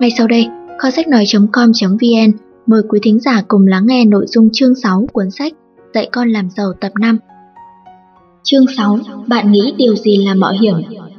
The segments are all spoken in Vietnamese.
Ngay sau đây, kho sách nói.com.vn mời quý thính giả cùng lắng nghe nội dung chương 6 cuốn sách Dạy con làm giàu tập 5. Chương 6. Bạn nghĩ điều gì là mạo hiểm?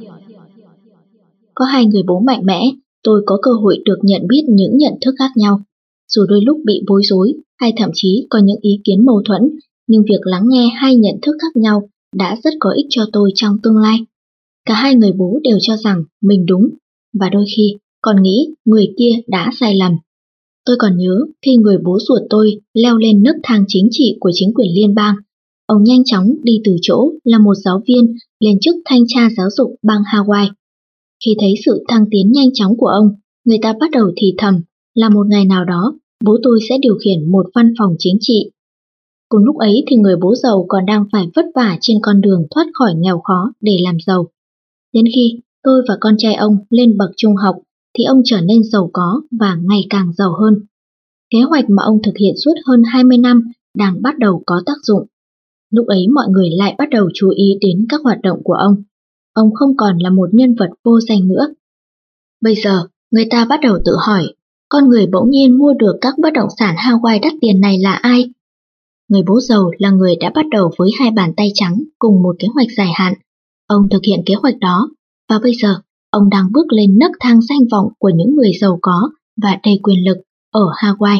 Có hai người bố mạnh mẽ, tôi có cơ hội được nhận biết những nhận thức khác nhau. Dù đôi lúc bị bối rối hay thậm chí có những ý kiến mâu thuẫn, nhưng việc lắng nghe hai nhận thức khác nhau đã rất có ích cho tôi trong tương lai. Cả hai người bố đều cho rằng mình đúng, và đôi khi còn nghĩ người kia đã sai lầm. Tôi còn nhớ khi người bố ruột tôi leo lên nấc thang chính trị của chính quyền liên bang, ông nhanh chóng đi từ chỗ là một giáo viên lên chức thanh tra giáo dục bang Hawaii. Khi thấy sự thăng tiến nhanh chóng của ông, người ta bắt đầu thì thầm là một ngày nào đó bố tôi sẽ điều khiển một văn phòng chính trị. Cùng lúc ấy thì người bố giàu còn đang phải vất vả trên con đường thoát khỏi nghèo khó để làm giàu. Đến khi tôi và con trai ông lên bậc trung học thì ông trở nên giàu có và ngày càng giàu hơn. Kế hoạch mà ông thực hiện suốt hơn 20 năm đang bắt đầu có tác dụng. Lúc ấy mọi người lại bắt đầu chú ý đến các hoạt động của ông. Ông không còn là một nhân vật vô danh nữa. Bây giờ, người ta bắt đầu tự hỏi, con người bỗng nhiên mua được các bất động sản Hawaii đắt tiền này là ai? Người bố giàu là người đã bắt đầu với hai bàn tay trắng cùng một kế hoạch dài hạn. Ông thực hiện kế hoạch đó, và bây giờ ông đang bước lên nấc thang danh vọng của những người giàu có và đầy quyền lực ở Hawaii.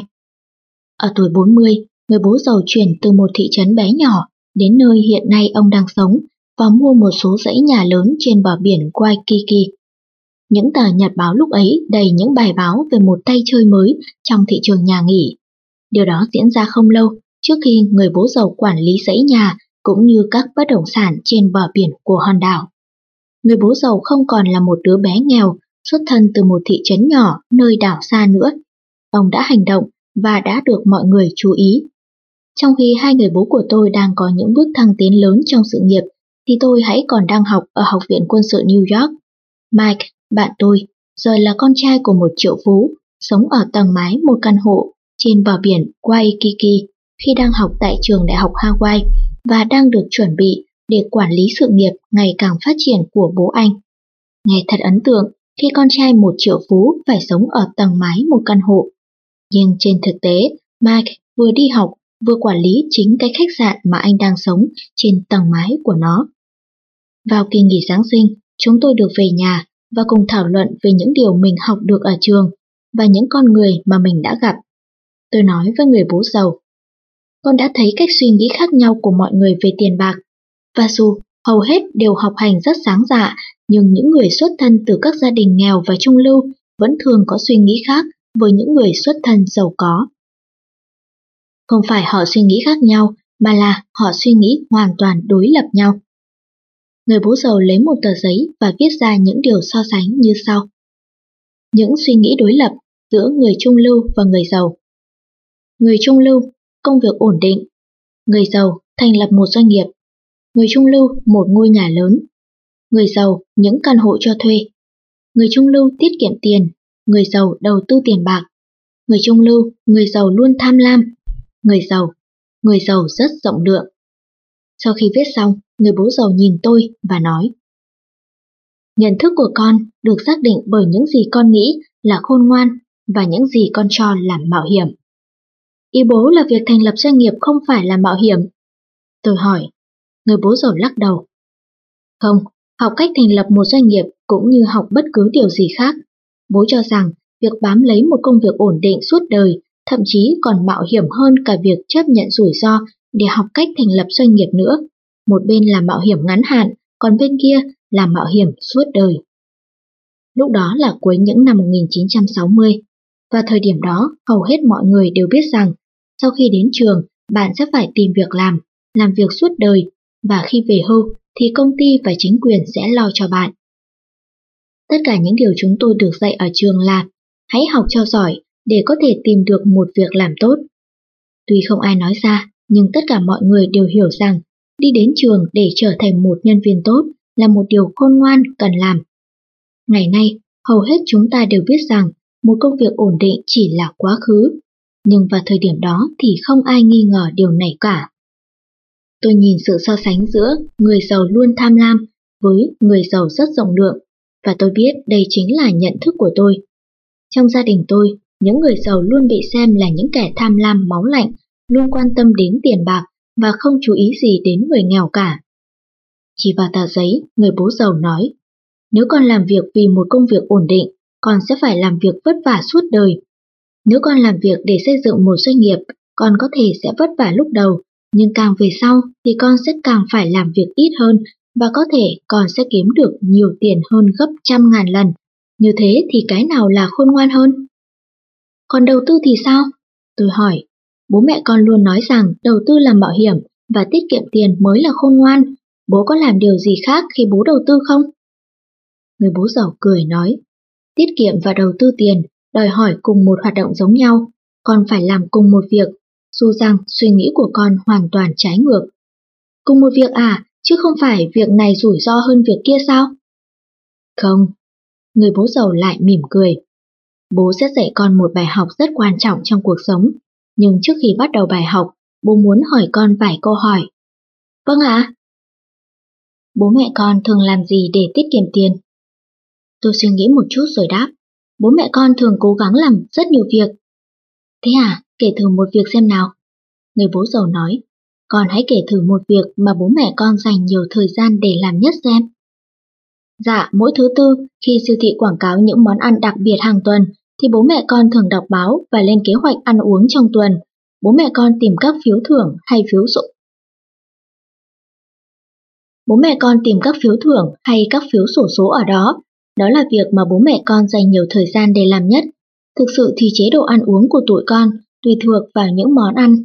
Ở tuổi 40, người bố giàu chuyển từ một thị trấn bé nhỏ đến nơi hiện nay ông đang sống và mua một số dãy nhà lớn trên bờ biển Waikiki. Những tờ nhật báo lúc ấy đầy những bài báo về một tay chơi mới trong thị trường nhà nghỉ. Điều đó diễn ra không lâu trước khi người bố giàu quản lý dãy nhà cũng như các bất động sản trên bờ biển của hòn đảo. Người bố giàu không còn là một đứa bé nghèo xuất thân từ một thị trấn nhỏ nơi đảo xa nữa. Ông đã hành động và đã được mọi người chú ý. Trong khi hai người bố của tôi đang có những bước thăng tiến lớn trong sự nghiệp, thì tôi hãy còn đang học ở Học viện Quân sự New York. Mike, bạn tôi, giờ là con trai của một triệu phú, sống ở tầng mái một căn hộ trên bờ biển Waikiki khi đang học tại trường đại học Hawaii và đang được chuẩn bị để quản lý sự nghiệp ngày càng phát triển của bố anh. Nghe thật ấn tượng khi con trai một triệu phú phải sống ở tầng mái một căn hộ. Nhưng trên thực tế, Mike vừa đi học vừa quản lý chính cái khách sạn mà anh đang sống trên tầng mái của nó. Vào kỳ nghỉ Giáng sinh, chúng tôi được về nhà và cùng thảo luận về những điều mình học được ở trường và những con người mà mình đã gặp. Tôi nói với người bố giàu, con đã thấy cách suy nghĩ khác nhau của mọi người về tiền bạc, và dù hầu hết đều học hành rất sáng dạ, nhưng những người xuất thân từ các gia đình nghèo và trung lưu vẫn thường có suy nghĩ khác với những người xuất thân giàu có. Không phải họ suy nghĩ khác nhau, mà là họ suy nghĩ hoàn toàn đối lập nhau. Người bố giàu lấy một tờ giấy và viết ra những điều so sánh như sau. Những suy nghĩ đối lập giữa người trung lưu và người giàu. Người trung lưu, công việc ổn định. Người giàu, thành lập một doanh nghiệp. Người trung lưu, một ngôi nhà lớn. Người giàu, những căn hộ cho thuê. Người trung lưu tiết kiệm tiền. Người giàu đầu tư tiền bạc. Người trung lưu, người giàu luôn tham lam. Người giàu rất rộng lượng. Sau khi viết xong, người bố giàu nhìn tôi và nói, nhận thức của con được xác định bởi những gì con nghĩ là khôn ngoan và những gì con cho là mạo hiểm. Ý bố là việc thành lập doanh nghiệp không phải là mạo hiểm. Tôi hỏi, người bố giàu lắc đầu. Không, học cách thành lập một doanh nghiệp cũng như học bất cứ điều gì khác. Bố cho rằng việc bám lấy một công việc ổn định suốt đời thậm chí còn mạo hiểm hơn cả việc chấp nhận rủi ro để học cách thành lập doanh nghiệp nữa. Một bên là mạo hiểm ngắn hạn, còn bên kia là mạo hiểm suốt đời. Lúc đó là cuối những năm 1960, và thời điểm đó hầu hết mọi người đều biết rằng sau khi đến trường, bạn sẽ phải tìm việc làm việc suốt đời, và khi về hưu thì công ty và chính quyền sẽ lo cho bạn. Tất cả những điều chúng tôi được dạy ở trường là hãy học cho giỏi để có thể tìm được một việc làm tốt. Tuy không ai nói ra, nhưng tất cả mọi người đều hiểu rằng đi đến trường để trở thành một nhân viên tốt là một điều khôn ngoan cần làm. Ngày nay, hầu hết chúng ta đều biết rằng một công việc ổn định chỉ là quá khứ, nhưng vào thời điểm đó thì không ai nghi ngờ điều này cả. Tôi nhìn sự so sánh giữa người giàu luôn tham lam với người giàu rất rộng lượng, và tôi biết đây chính là nhận thức của tôi. Trong gia đình tôi, những người giàu luôn bị xem là những kẻ tham lam máu lạnh, luôn quan tâm đến tiền bạc và không chú ý gì đến người nghèo cả. Chỉ vào tờ giấy, người bố giàu nói, nếu con làm việc vì một công việc ổn định, con sẽ phải làm việc vất vả suốt đời. Nếu con làm việc để xây dựng một doanh nghiệp, con có thể sẽ vất vả lúc đầu, nhưng càng về sau thì con sẽ càng phải làm việc ít hơn và có thể con sẽ kiếm được nhiều tiền hơn gấp trăm ngàn lần. Như thế thì cái nào là khôn ngoan hơn? Còn đầu tư thì sao? Tôi hỏi. Bố mẹ con luôn nói rằng đầu tư là mạo hiểm và tiết kiệm tiền mới là khôn ngoan. Bố có làm điều gì khác khi bố đầu tư không? Người bố giàu cười nói, tiết kiệm và đầu tư tiền đòi hỏi cùng một hoạt động giống nhau, con phải làm cùng một việc, dù rằng suy nghĩ của con hoàn toàn trái ngược. Cùng một việc à, chứ không phải việc này rủi ro hơn việc kia sao? Không, người bố giàu lại mỉm cười. Bố sẽ dạy con một bài học rất quan trọng trong cuộc sống, nhưng trước khi bắt đầu bài học, bố muốn hỏi con vài câu hỏi. Vâng ạ. Bố mẹ con thường làm gì để tiết kiệm tiền? Tôi suy nghĩ một chút rồi đáp. Bố mẹ con thường cố gắng làm rất nhiều việc. Thế à, kể thử một việc xem nào. Người bố giàu nói, con hãy kể thử một việc mà bố mẹ con dành nhiều thời gian để làm nhất xem. Dạ, mỗi thứ Tư, khi siêu thị quảng cáo những món ăn đặc biệt hàng tuần, thì bố mẹ con thường đọc báo và lên kế hoạch ăn uống trong tuần. Bố mẹ con tìm các phiếu thưởng hay phiếu sổ. Bố mẹ con tìm các phiếu thưởng hay các phiếu xổ số ở đó. Đó là việc mà bố mẹ con dành nhiều thời gian để làm nhất. Thực sự thì chế độ ăn uống của tụi con tùy thuộc vào những món ăn.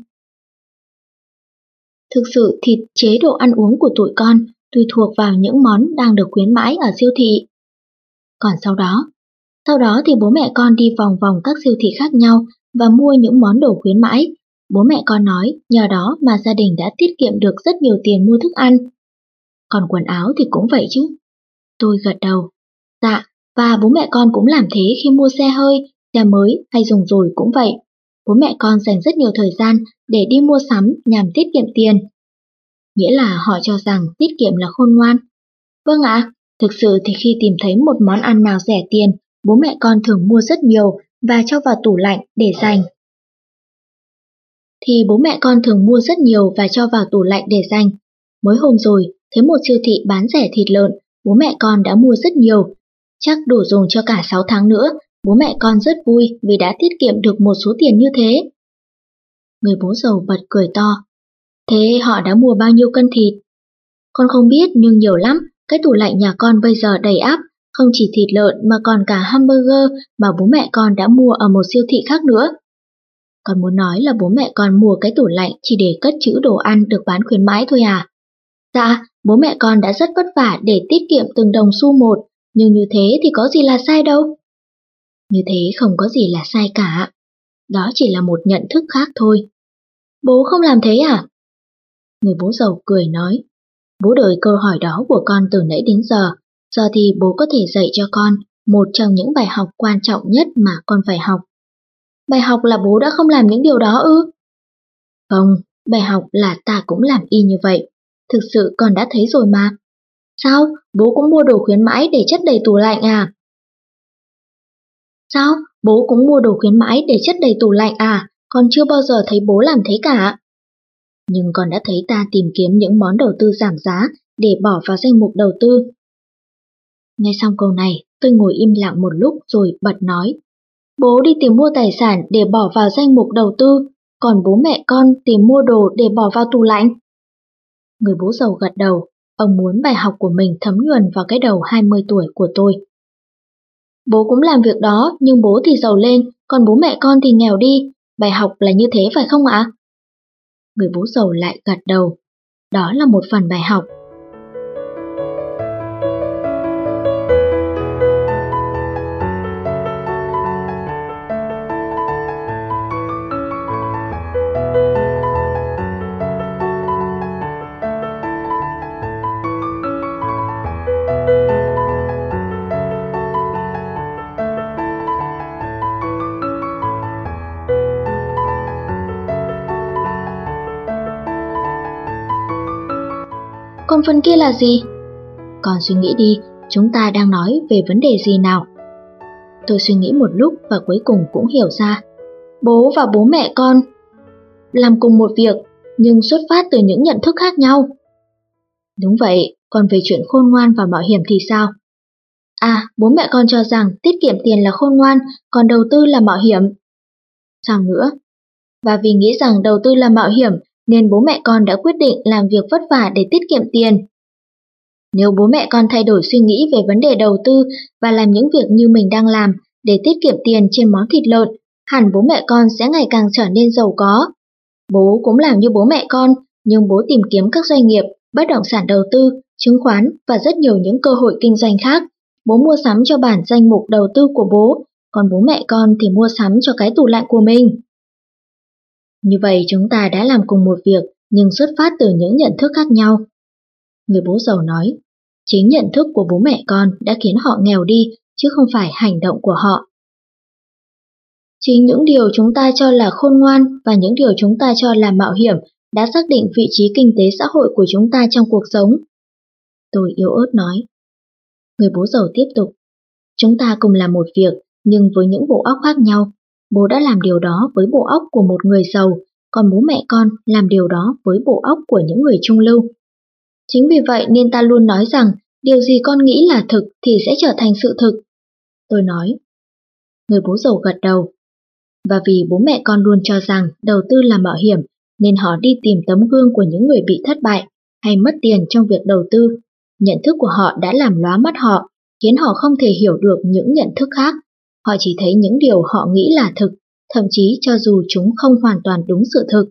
Chế độ ăn uống của tụi con tùy thuộc vào những món đang được khuyến mãi ở siêu thị. Còn sau đó thì bố mẹ con đi vòng vòng các siêu thị khác nhau và mua những món đồ khuyến mãi. Bố mẹ con nói nhờ đó mà gia đình đã tiết kiệm được rất nhiều tiền mua thức ăn. Còn quần áo thì cũng vậy chứ. Tôi gật đầu. Dạ, và bố mẹ con cũng làm thế khi mua xe hơi, xe mới hay dùng rồi cũng vậy. Bố mẹ con dành rất nhiều thời gian để đi mua sắm nhằm tiết kiệm tiền. Nghĩa là họ cho rằng tiết kiệm là khôn ngoan. Vâng ạ, thực sự thì khi tìm thấy một món ăn nào rẻ tiền, bố mẹ con thường mua rất nhiều và cho vào tủ lạnh để dành. Mới hôm rồi, thấy một siêu thị bán rẻ thịt lợn, bố mẹ con đã mua rất nhiều. Chắc đủ dùng cho cả 6 tháng nữa, bố mẹ con rất vui vì đã tiết kiệm được một số tiền như thế. Người bố giàu bật cười to. Thế họ đã mua bao nhiêu cân thịt? Con không biết nhưng nhiều lắm, cái tủ lạnh nhà con bây giờ đầy ắp, không chỉ thịt lợn mà còn cả hamburger mà bố mẹ con đã mua ở một siêu thị khác nữa. Con muốn nói là bố mẹ con mua cái tủ lạnh chỉ để cất trữ đồ ăn được bán khuyến mãi thôi à? Dạ, bố mẹ con đã rất vất vả để tiết kiệm từng đồng xu một, nhưng như thế thì có gì là sai đâu. Như thế không có gì là sai cả. Đó chỉ là một nhận thức khác thôi. Bố không làm thế à? Người bố giàu cười nói. Bố đợi câu hỏi đó của con từ nãy đến giờ. Giờ thì bố có thể dạy cho con một trong những bài học quan trọng nhất mà con phải học. Bài học là bố đã không làm những điều đó ư? Không, bài học là ta cũng làm y như vậy. Thực sự con đã thấy rồi mà. Sao? Bố cũng mua đồ khuyến mãi để chất đầy tủ lạnh à? Sao? Bố cũng mua đồ khuyến mãi để chất đầy tủ lạnh à? Con chưa bao giờ thấy bố làm thế cả. Nhưng con đã thấy ta tìm kiếm những món đầu tư giảm giá để bỏ vào danh mục đầu tư. Nghe xong câu này, tôi ngồi im lặng một lúc rồi bật nói. Bố đi tìm mua tài sản để bỏ vào danh mục đầu tư, còn bố mẹ con tìm mua đồ để bỏ vào tủ lạnh. Người bố giàu gật đầu, ông muốn bài học của mình thấm nhuần vào cái đầu 20 tuổi của tôi. Bố cũng làm việc đó, nhưng bố thì giàu lên, còn bố mẹ con thì nghèo đi. Bài học là như thế phải không ạ? Người bố giàu lại gật đầu. Đó là một phần bài học. Còn phần kia là gì? Con suy nghĩ đi, chúng ta đang nói về vấn đề gì nào? Tôi suy nghĩ một lúc và cuối cùng cũng hiểu ra. Bố và bố mẹ con làm cùng một việc, nhưng xuất phát từ những nhận thức khác nhau. Đúng vậy, còn về chuyện khôn ngoan và mạo hiểm thì sao? Bố mẹ con cho rằng tiết kiệm tiền là khôn ngoan, còn đầu tư là mạo hiểm. Sao nữa? Và vì nghĩ rằng đầu tư là mạo hiểm, nên bố mẹ con đã quyết định làm việc vất vả để tiết kiệm tiền. Nếu bố mẹ con thay đổi suy nghĩ về vấn đề đầu tư và làm những việc như mình đang làm để tiết kiệm tiền trên món thịt lợn, hẳn bố mẹ con sẽ ngày càng trở nên giàu có. Bố cũng làm như bố mẹ con, nhưng bố tìm kiếm các doanh nghiệp, bất động sản đầu tư, chứng khoán và rất nhiều những cơ hội kinh doanh khác. Bố mua sắm cho bản danh mục đầu tư của bố, còn bố mẹ con thì mua sắm cho cái tủ lạnh của mình. Như vậy chúng ta đã làm cùng một việc, nhưng xuất phát từ những nhận thức khác nhau. Người bố giàu nói, chính nhận thức của bố mẹ con đã khiến họ nghèo đi, chứ không phải hành động của họ. Chính những điều chúng ta cho là khôn ngoan và những điều chúng ta cho là mạo hiểm đã xác định vị trí kinh tế xã hội của chúng ta trong cuộc sống. Tôi yếu ớt nói. Người bố giàu tiếp tục. Chúng ta cùng làm một việc, nhưng với những bộ óc khác nhau. Bố đã làm điều đó với bộ óc của một người giàu, còn bố mẹ con làm điều đó với bộ óc của những người trung lưu. Chính vì vậy nên ta luôn nói rằng điều gì con nghĩ là thực thì sẽ trở thành sự thực. Tôi nói. Người bố giàu gật đầu. Và vì bố mẹ con luôn cho rằng đầu tư là mạo hiểm, nên họ đi tìm tấm gương của những người bị thất bại hay mất tiền trong việc đầu tư. Nhận thức của họ đã làm lóa mắt họ, khiến họ không thể hiểu được những nhận thức khác. Họ chỉ thấy những điều họ nghĩ là thực, thậm chí cho dù chúng không hoàn toàn đúng sự thực.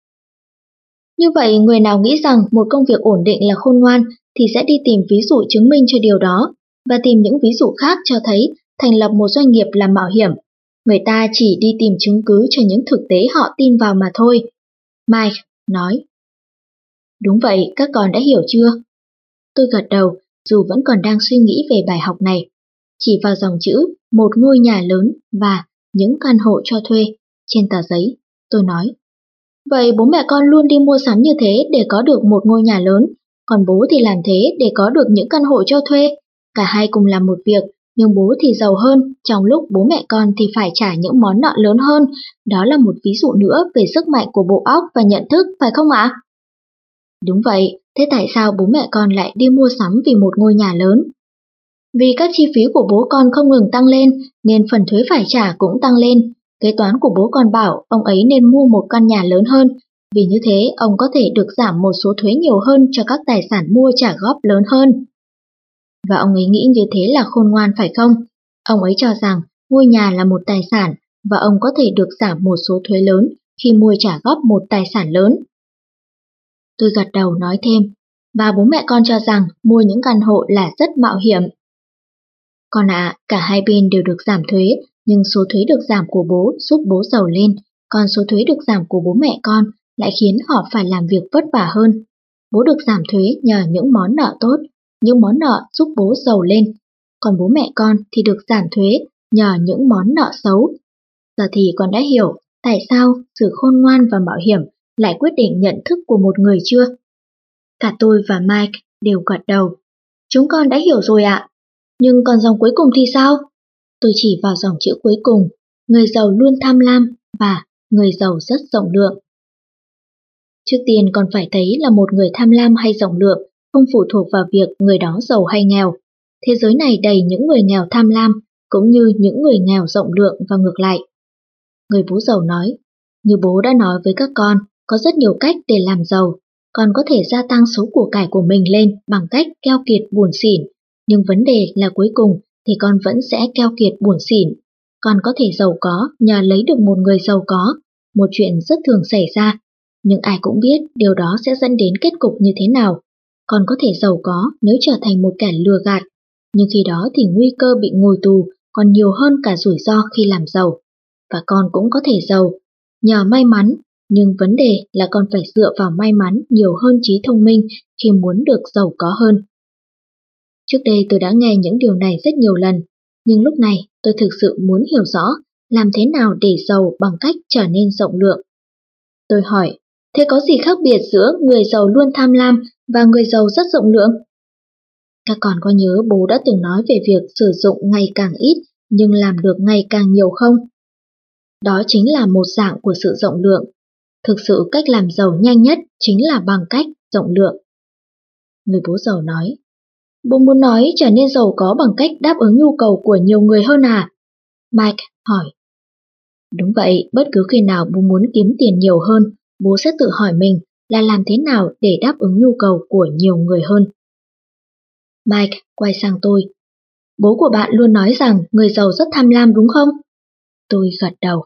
Như vậy, người nào nghĩ rằng một công việc ổn định là khôn ngoan thì sẽ đi tìm ví dụ chứng minh cho điều đó, và tìm những ví dụ khác cho thấy thành lập một doanh nghiệp là mạo hiểm. Người ta chỉ đi tìm chứng cứ cho những thực tế họ tin vào mà thôi. Mike nói. Đúng vậy, các con đã hiểu chưa? Tôi gật đầu, dù vẫn còn đang suy nghĩ về bài học này. Chỉ vào dòng chữ một ngôi nhà lớn và những căn hộ cho thuê trên tờ giấy, tôi nói. Vậy bố mẹ con luôn đi mua sắm như thế để có được một ngôi nhà lớn, còn bố thì làm thế để có được những căn hộ cho thuê. Cả hai cùng làm một việc, nhưng bố thì giàu hơn, trong lúc bố mẹ con thì phải trả những món nợ lớn hơn. Đó là một ví dụ nữa về sức mạnh của bộ óc và nhận thức, phải không ạ? Đúng vậy, thế tại sao bố mẹ con lại đi mua sắm vì một ngôi nhà lớn? Vì các chi phí của bố con không ngừng tăng lên, nên phần thuế phải trả cũng tăng lên. Kế toán của bố con bảo ông ấy nên mua một căn nhà lớn hơn, vì như thế ông có thể được giảm một số thuế nhiều hơn cho các tài sản mua trả góp lớn hơn. Và ông ấy nghĩ như thế là khôn ngoan phải không? Ông ấy cho rằng ngôi nhà là một tài sản và ông có thể được giảm một số thuế lớn khi mua trả góp một tài sản lớn. Tôi gật đầu nói thêm, và bố mẹ con cho rằng mua những căn hộ là rất mạo hiểm. Con ạ, cả hai bên đều được giảm thuế, nhưng số thuế được giảm của bố giúp bố giàu lên, còn số thuế được giảm của bố mẹ con lại khiến họ phải làm việc vất vả hơn. Bố được giảm thuế nhờ những món nợ tốt, những món nợ giúp bố giàu lên, còn bố mẹ con thì được giảm thuế nhờ những món nợ xấu. Giờ thì con đã hiểu tại sao sự khôn ngoan và mạo hiểm lại quyết định nhận thức của một người chưa? Cả tôi và Mike đều gật đầu. Chúng con đã hiểu rồi ạ. Nhưng còn dòng cuối cùng thì sao? Tôi chỉ vào dòng chữ cuối cùng, người giàu luôn tham lam và người giàu rất rộng lượng. Trước tiên con phải thấy là một người tham lam hay rộng lượng không phụ thuộc vào việc người đó giàu hay nghèo. Thế giới này đầy những người nghèo tham lam cũng như những người nghèo rộng lượng và ngược lại. Người bố giàu nói, như bố đã nói với các con, có rất nhiều cách để làm giàu. Con có thể gia tăng số của cải của mình lên bằng cách keo kiệt buồn xỉn. Nhưng vấn đề là cuối cùng thì con vẫn sẽ keo kiệt buồn xỉn. Con có thể giàu có nhờ lấy được một người giàu có, một chuyện rất thường xảy ra. Nhưng ai cũng biết điều đó sẽ dẫn đến kết cục như thế nào. Con có thể giàu có nếu trở thành một kẻ lừa gạt, nhưng khi đó thì nguy cơ bị ngồi tù còn nhiều hơn cả rủi ro khi làm giàu. Và con cũng có thể giàu nhờ may mắn, nhưng vấn đề là con phải dựa vào may mắn nhiều hơn trí thông minh khi muốn được giàu có hơn. Trước đây tôi đã nghe những điều này rất nhiều lần, nhưng lúc này tôi thực sự muốn hiểu rõ làm thế nào để giàu bằng cách trở nên rộng lượng. Tôi hỏi, thế có gì khác biệt giữa người giàu luôn tham lam và người giàu rất rộng lượng? Các con có nhớ bố đã từng nói về việc sử dụng ngày càng ít nhưng làm được ngày càng nhiều không? Đó chính là một dạng của sự rộng lượng. Thực sự cách làm giàu nhanh nhất chính là bằng cách rộng lượng. Người bố giàu nói, bố muốn nói trở nên giàu có bằng cách đáp ứng nhu cầu của nhiều người hơn à? Mike hỏi. Đúng vậy, bất cứ khi nào bố muốn kiếm tiền nhiều hơn, bố sẽ tự hỏi mình là làm thế nào để đáp ứng nhu cầu của nhiều người hơn. Mike quay sang tôi. Bố của bạn luôn nói rằng người giàu rất tham lam đúng không? Tôi gật đầu.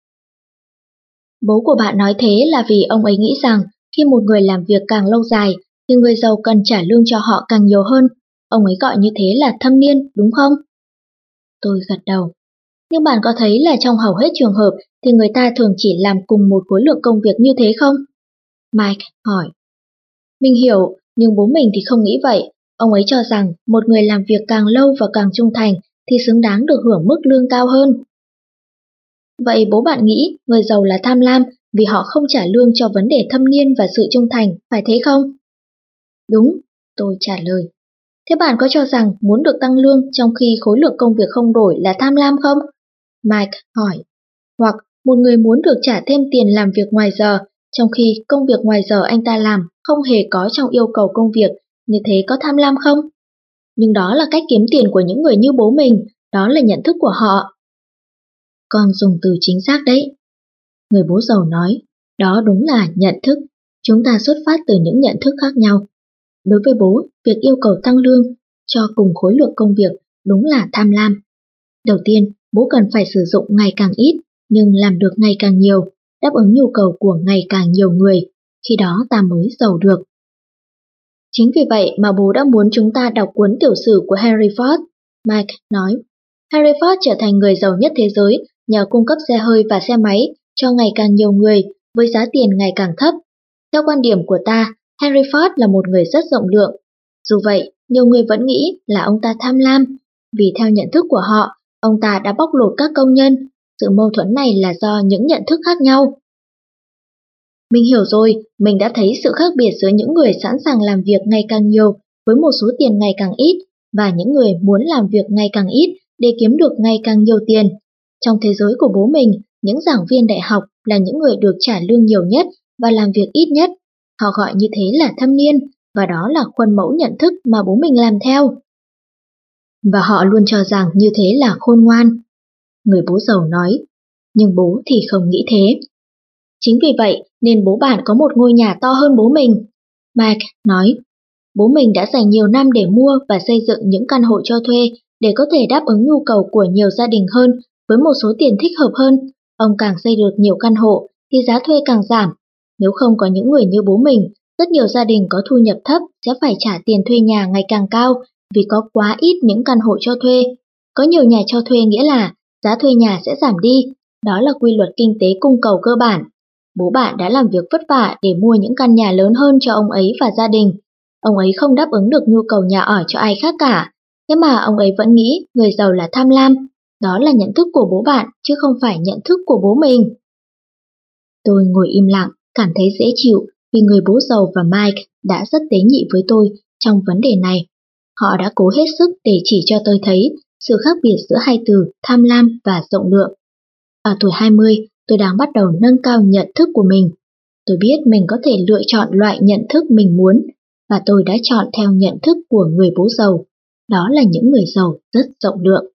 Bố của bạn nói thế là vì ông ấy nghĩ rằng khi một người làm việc càng lâu dài thì người giàu cần trả lương cho họ càng nhiều hơn. Ông ấy gọi như thế là thâm niên, đúng không? Tôi gật đầu. Nhưng bạn có thấy là trong hầu hết trường hợp thì người ta thường chỉ làm cùng một khối lượng công việc như thế không? Mike hỏi. Mình hiểu, nhưng bố mình thì không nghĩ vậy. Ông ấy cho rằng một người làm việc càng lâu và càng trung thành thì xứng đáng được hưởng mức lương cao hơn. Vậy bố bạn nghĩ người giàu là tham lam vì họ không trả lương cho vấn đề thâm niên và sự trung thành, phải thế không? Đúng, tôi trả lời. Thế bạn có cho rằng muốn được tăng lương trong khi khối lượng công việc không đổi là tham lam không? Mike hỏi. Hoặc một người muốn được trả thêm tiền làm việc ngoài giờ, trong khi công việc ngoài giờ anh ta làm không hề có trong yêu cầu công việc, như thế có tham lam không? Nhưng đó là cách kiếm tiền của những người như bố mình, đó là nhận thức của họ. Con dùng từ chính xác đấy. Người bố giàu nói, đó đúng là nhận thức. Chúng ta xuất phát từ những nhận thức khác nhau. Đối với bố, việc yêu cầu tăng lương cho cùng khối lượng công việc đúng là tham lam. Đầu tiên, bố cần phải sử dụng ngày càng ít, nhưng làm được ngày càng nhiều, đáp ứng nhu cầu của ngày càng nhiều người, khi đó ta mới giàu được. Chính vì vậy mà bố đã muốn chúng ta đọc cuốn tiểu sử của Henry Ford, Mike nói. Henry Ford trở thành người giàu nhất thế giới nhờ cung cấp xe hơi và xe máy cho ngày càng nhiều người với giá tiền ngày càng thấp. Theo quan điểm của ta, Henry Ford là một người rất rộng lượng. Dù vậy, nhiều người vẫn nghĩ là ông ta tham lam, vì theo nhận thức của họ, ông ta đã bóc lột các công nhân. Sự mâu thuẫn này là do những nhận thức khác nhau. Mình hiểu rồi, mình đã thấy sự khác biệt giữa những người sẵn sàng làm việc ngày càng nhiều với một số tiền ngày càng ít và những người muốn làm việc ngày càng ít để kiếm được ngày càng nhiều tiền. Trong thế giới của bố mình, những giảng viên đại học là những người được trả lương nhiều nhất và làm việc ít nhất. Họ gọi như thế là thâm niên, và đó là khuôn mẫu nhận thức mà bố mình làm theo. Và họ luôn cho rằng như thế là khôn ngoan. Người bố giàu nói, nhưng bố thì không nghĩ thế. Chính vì vậy nên bố bạn có một ngôi nhà to hơn bố mình. Mike nói, bố mình đã dành nhiều năm để mua và xây dựng những căn hộ cho thuê để có thể đáp ứng nhu cầu của nhiều gia đình hơn với một số tiền thích hợp hơn. Ông càng xây được nhiều căn hộ thì giá thuê càng giảm. Nếu không có những người như bố mình, rất nhiều gia đình có thu nhập thấp sẽ phải trả tiền thuê nhà ngày càng cao vì có quá ít những căn hộ cho thuê. Có nhiều nhà cho thuê nghĩa là giá thuê nhà sẽ giảm đi. Đó là quy luật kinh tế cung cầu cơ bản. Bố bạn đã làm việc vất vả để mua những căn nhà lớn hơn cho ông ấy và gia đình. Ông ấy không đáp ứng được nhu cầu nhà ở cho ai khác cả. Thế mà ông ấy vẫn nghĩ người giàu là tham lam. Đó là nhận thức của bố bạn, chứ không phải nhận thức của bố mình. Tôi ngồi im lặng, cảm thấy dễ chịu vì người bố giàu và Mike đã rất tế nhị với tôi trong vấn đề này. Họ đã cố hết sức để chỉ cho tôi thấy sự khác biệt giữa hai từ tham lam và rộng lượng. Ở tuổi 20, tôi đang bắt đầu nâng cao nhận thức của mình. Tôi biết mình có thể lựa chọn loại nhận thức mình muốn, và tôi đã chọn theo nhận thức của người bố giàu. Đó là những người giàu rất rộng lượng.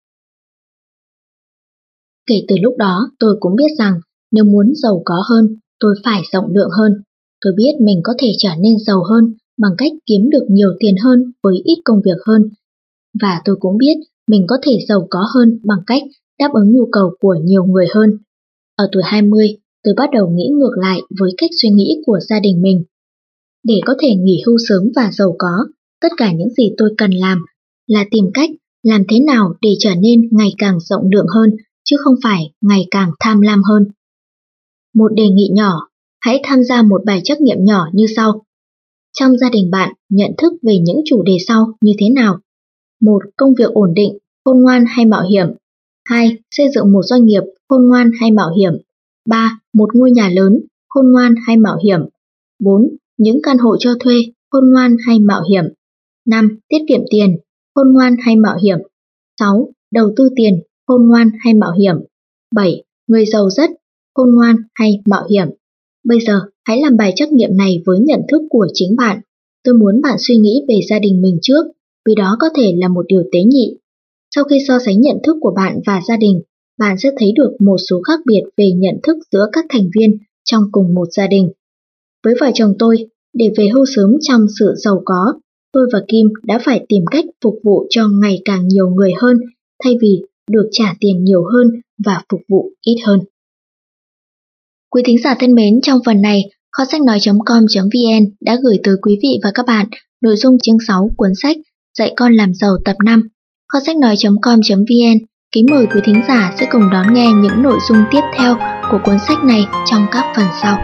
Kể từ lúc đó, tôi cũng biết rằng nếu muốn giàu có hơn, tôi phải rộng lượng hơn. Tôi biết mình có thể trở nên giàu hơn bằng cách kiếm được nhiều tiền hơn với ít công việc hơn. Và tôi cũng biết mình có thể giàu có hơn bằng cách đáp ứng nhu cầu của nhiều người hơn. Ở tuổi 20, tôi bắt đầu nghĩ ngược lại với cách suy nghĩ của gia đình mình. Để có thể nghỉ hưu sớm và giàu có, tất cả những gì tôi cần làm là tìm cách làm thế nào để trở nên ngày càng rộng lượng hơn, chứ không phải ngày càng tham lam hơn. Một đề nghị nhỏ, hãy tham gia một bài trắc nghiệm nhỏ như sau. Trong gia đình bạn, nhận thức về những chủ đề sau như thế nào? 1. Công việc ổn định, khôn ngoan hay mạo hiểm? 2. Xây dựng một doanh nghiệp, khôn ngoan hay mạo hiểm? 3. Một ngôi nhà lớn, khôn ngoan hay mạo hiểm? 4. Những căn hộ cho thuê, khôn ngoan hay mạo hiểm? 5. Tiết kiệm tiền, khôn ngoan hay mạo hiểm? 6. Đầu tư tiền, khôn ngoan hay mạo hiểm? 7. Người giàu rất, khôn ngoan hay mạo hiểm? Bây giờ, hãy làm bài trắc nghiệm này với nhận thức của chính bạn. Tôi muốn bạn suy nghĩ về gia đình mình trước, vì đó có thể là một điều tế nhị. Sau khi so sánh nhận thức của bạn và gia đình, bạn sẽ thấy được một số khác biệt về nhận thức giữa các thành viên trong cùng một gia đình. Với vợ chồng tôi, để về hưu sớm trong sự giàu có, tôi và Kim đã phải tìm cách phục vụ cho ngày càng nhiều người hơn, thay vì được trả tiền nhiều hơn và phục vụ ít hơn. Quý thính giả thân mến, trong phần này, kho sách nói.com.vn đã gửi tới quý vị và các bạn nội dung chương 6 cuốn sách Dạy con làm giàu tập 5. Kho sách nói.com.vn kính mời quý thính giả sẽ cùng đón nghe những nội dung tiếp theo của cuốn sách này trong các phần sau.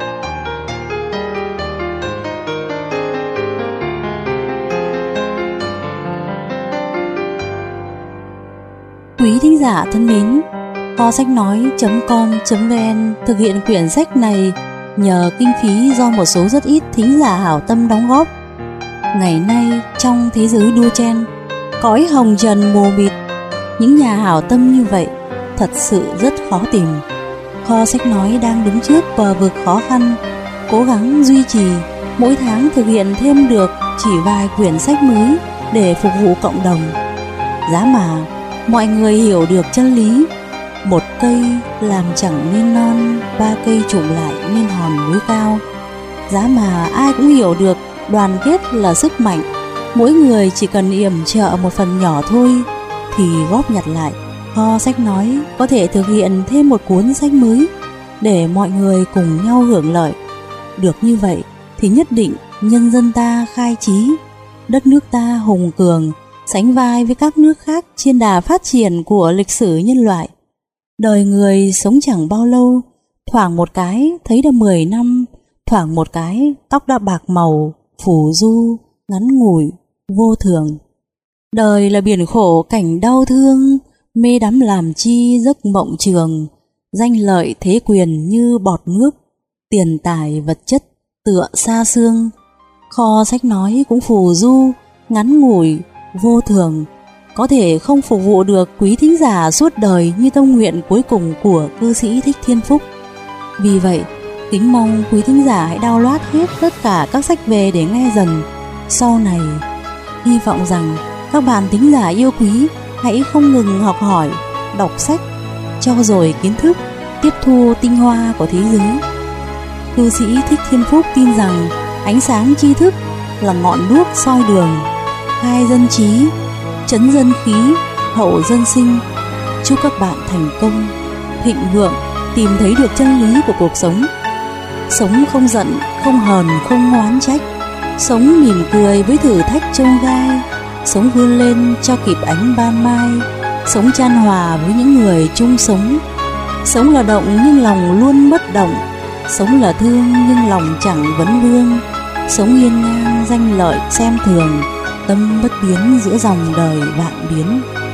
Quý thính giả thân mến, kho sách nói.com.vn thực hiện quyển sách này nhờ kinh phí do một số rất ít thính giả hảo tâm đóng góp. Ngày nay trong thế giới đua chen, cõi hồng trần mù mịt, những nhà hảo tâm như vậy thật sự rất khó tìm. Kho sách nói đang đứng trước bờ vực khó khăn, cố gắng duy trì mỗi tháng thực hiện thêm được chỉ vài quyển sách mới để phục vụ cộng đồng. Giá mà mọi người hiểu được chân lý, một cây làm chẳng nên non, ba cây chụm lại nên hòn núi cao. Giá mà ai cũng hiểu được đoàn kết là sức mạnh, mỗi người chỉ cần yểm trợ một phần nhỏ thôi thì góp nhặt lại, kho sách nói có thể thực hiện thêm một cuốn sách mới để mọi người cùng nhau hưởng lợi. Được như vậy thì nhất định nhân dân ta khai trí, đất nước ta hùng cường, sánh vai với các nước khác trên đà phát triển của lịch sử nhân loại. Đời người sống chẳng bao lâu, thoảng một cái thấy đã 10 năm, thoảng một cái tóc đã bạc màu, phù du, ngắn ngủi, vô thường. Đời là biển khổ cảnh đau thương, mê đắm làm chi giấc mộng trường, danh lợi thế quyền như bọt nước, tiền tài vật chất tựa xa xương. Kho sách nói cũng phù du, ngắn ngủi, vô thường, có thể không phục vụ được quý thính giả suốt đời như tâm nguyện cuối cùng của cư sĩ Thích Thiên Phúc. Vì vậy, kính mong quý thính giả hãy download hết tất cả các sách về để nghe dần. Sau này, hy vọng rằng các bạn thính giả yêu quý hãy không ngừng học hỏi, đọc sách, trau dồi kiến thức, tiếp thu tinh hoa của thế giới. Cư sĩ Thích Thiên Phúc tin rằng ánh sáng tri thức là ngọn đuốc soi đường, khai dân trí, trấn dân khí, hậu dân sinh. Chúc các bạn thành công, thịnh vượng, tìm thấy được chân lý của cuộc sống. Sống không giận, không hờn, không oán trách. Sống mỉm cười với thử thách chông gai. Sống vươn lên cho kịp ánh ban mai. Sống chan hòa với những người chung sống. Sống là động nhưng lòng luôn bất động. Sống là thương nhưng lòng chẳng vấn vương. Sống hiên ngang danh lợi xem thường, tâm bất biến giữa dòng đời vạn biến.